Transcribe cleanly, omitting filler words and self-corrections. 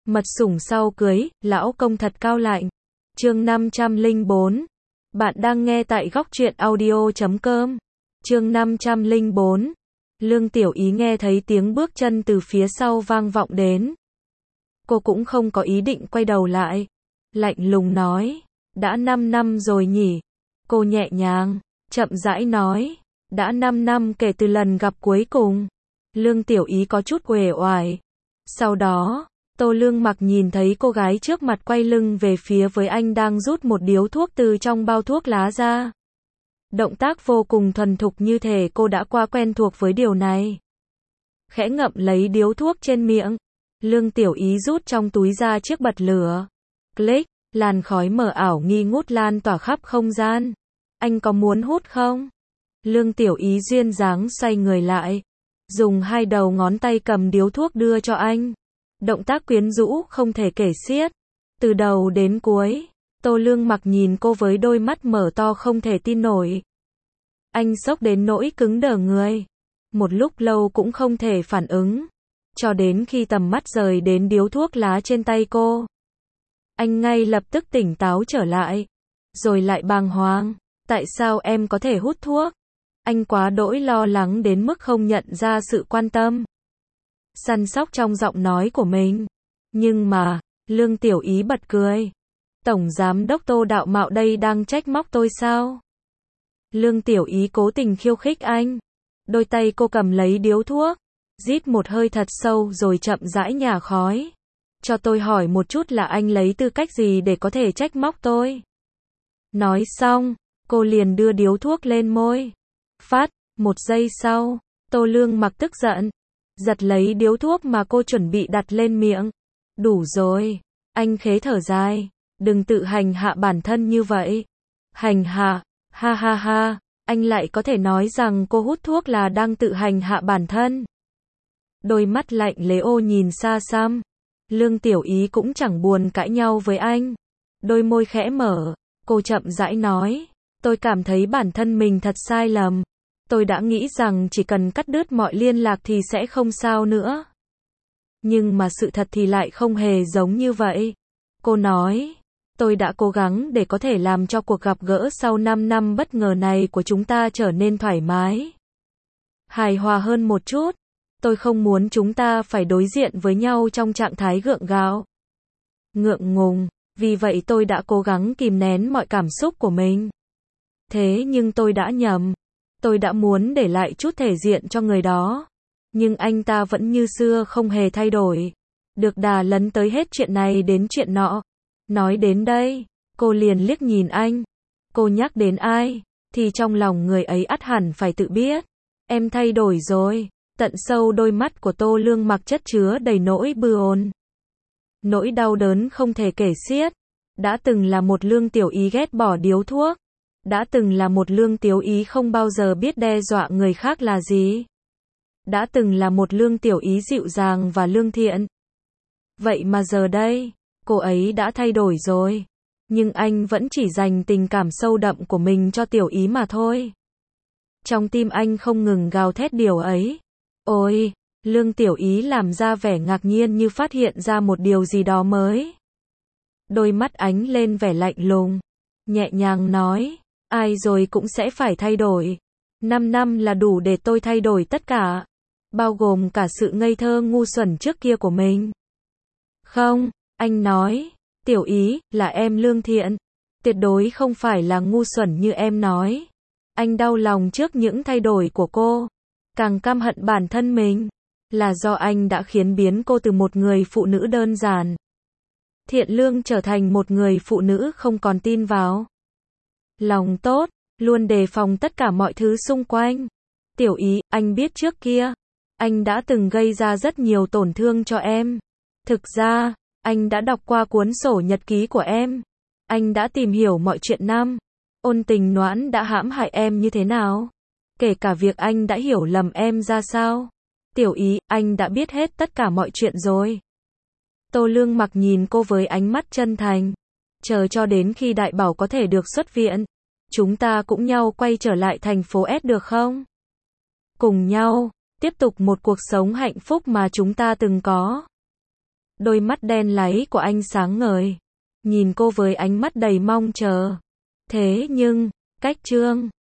Mật sủng sau cưới, lão công thật cao lạnh. Chương 504. Bạn đang nghe tại góc truyện audio.com. Chương 504. Lương Tiểu Ý nghe thấy tiếng bước chân từ phía sau vang vọng đến. Cô cũng không có ý định quay đầu lại. Lạnh lùng nói, đã 5 năm rồi nhỉ? Cô nhẹ nhàng, chậm rãi nói, đã 5 năm kể từ lần gặp cuối cùng. Lương Tiểu Ý có chút uể oải. Sau đó, Tô Lương Mặc nhìn thấy cô gái trước mặt quay lưng về phía với anh đang rút một điếu thuốc từ trong bao thuốc lá ra. Động tác vô cùng thuần thục như thể cô đã qua quen thuộc với điều này. Khẽ ngậm lấy điếu thuốc trên miệng, Lương Tiểu Ý rút trong túi ra chiếc bật lửa. Click, làn khói mờ ảo nghi ngút lan tỏa khắp không gian. Anh có muốn hút không? Lương Tiểu Ý duyên dáng xoay người lại, dùng hai đầu ngón tay cầm điếu thuốc đưa cho anh. Động tác quyến rũ không thể kể xiết. Từ đầu đến cuối, Tô Lương Mặc nhìn cô với đôi mắt mở to không thể tin nổi. Anh sốc đến nỗi cứng đờ người. Một lúc lâu cũng không thể phản ứng. Cho đến khi tầm mắt rời đến điếu thuốc lá trên tay cô. Anh ngay lập tức tỉnh táo trở lại. Rồi lại bàng hoàng. Tại sao em có thể hút thuốc? Anh quá đỗi lo lắng đến mức không nhận ra sự quan tâm, săn sóc trong giọng nói của mình. Nhưng mà, Lương Tiểu Ý bật cười. Tổng giám đốc Tô đạo mạo đây đang trách móc tôi sao? Lương Tiểu Ý cố tình khiêu khích anh. Đôi tay cô cầm lấy điếu thuốc, rít một hơi thật sâu rồi chậm rãi nhả khói. Cho tôi hỏi một chút là anh lấy tư cách gì để có thể trách móc tôi? Nói xong, cô liền đưa điếu thuốc lên môi. Phát, một giây sau, Tô Lương Mặc tức giận, giật lấy điếu thuốc mà cô chuẩn bị đặt lên miệng. Đủ rồi, anh khế thở dài, đừng tự hành hạ bản thân như vậy. Hành hạ, ha ha ha, anh lại có thể nói rằng cô hút thuốc là đang tự hành hạ bản thân. Đôi mắt lạnh lẽo nhìn xa xăm. Lương Tiểu Ý cũng chẳng buồn cãi nhau với anh. Đôi môi khẽ mở, cô chậm rãi nói, tôi cảm thấy bản thân mình thật sai lầm. Tôi đã nghĩ rằng chỉ cần cắt đứt mọi liên lạc thì sẽ không sao nữa. Nhưng mà sự thật thì lại không hề giống như vậy. Cô nói, tôi đã cố gắng để có thể làm cho cuộc gặp gỡ sau 5 năm bất ngờ này của chúng ta trở nên thoải mái, hài hòa hơn một chút. Tôi không muốn chúng ta phải đối diện với nhau trong trạng thái gượng gạo, ngượng ngùng. Vì vậy tôi đã cố gắng kìm nén mọi cảm xúc của mình. Thế nhưng tôi đã nhầm. Tôi đã muốn để lại chút thể diện cho người đó. Nhưng anh ta vẫn như xưa không hề thay đổi. Được đà lấn tới hết chuyện này đến chuyện nọ. Nói đến đây, cô liền liếc nhìn anh. Cô nhắc đến ai, thì trong lòng người ấy ắt hẳn phải tự biết. Em thay đổi rồi. Tận sâu đôi mắt của Tô Lương Mặc chất chứa đầy nỗi bồn. Nỗi đau đớn không thể kể xiết. Đã từng là một Lương Tiểu Ý ghét bỏ điếu thuốc. Đã từng là một Lương Tiểu Ý không bao giờ biết đe dọa người khác là gì. Đã từng là một Lương Tiểu Ý dịu dàng và lương thiện. Vậy mà giờ đây, cô ấy đã thay đổi rồi. Nhưng anh vẫn chỉ dành tình cảm sâu đậm của mình cho Tiểu Ý mà thôi. Trong tim anh không ngừng gào thét điều ấy. Ôi, Lương Tiểu Ý làm ra vẻ ngạc nhiên như phát hiện ra một điều gì đó mới. Đôi mắt ánh lên vẻ lạnh lùng, nhẹ nhàng nói, ai rồi cũng sẽ phải thay đổi. 5 năm là đủ để tôi thay đổi tất cả, bao gồm cả sự ngây thơ ngu xuẩn trước kia của mình. Không, anh nói, Tiểu Ý, là em lương thiện. Tuyệt đối không phải là ngu xuẩn như em nói. Anh đau lòng trước những thay đổi của cô, càng căm hận bản thân mình. Là do anh đã khiến biến cô từ một người phụ nữ đơn giản, thiện lương trở thành một người phụ nữ không còn tin vào, lòng tốt, luôn đề phòng tất cả mọi thứ xung quanh. Tiểu Ý, anh biết trước kia, anh đã từng gây ra rất nhiều tổn thương cho em. Thực ra, anh đã đọc qua cuốn sổ nhật ký của em. Anh đã tìm hiểu mọi chuyện năm ôn tình noãn đã hãm hại em như thế nào. Kể cả việc anh đã hiểu lầm em ra sao. Tiểu Ý, anh đã biết hết tất cả mọi chuyện rồi. Tô Lương Mặc nhìn cô với ánh mắt chân thành. Chờ cho đến khi Đại Bảo có thể được xuất viện, chúng ta cũng nhau quay trở lại thành phố S được không? Cùng nhau, tiếp tục một cuộc sống hạnh phúc mà chúng ta từng có. Đôi mắt đen láy của anh sáng ngời, nhìn cô với ánh mắt đầy mong chờ. Thế nhưng, cách Trương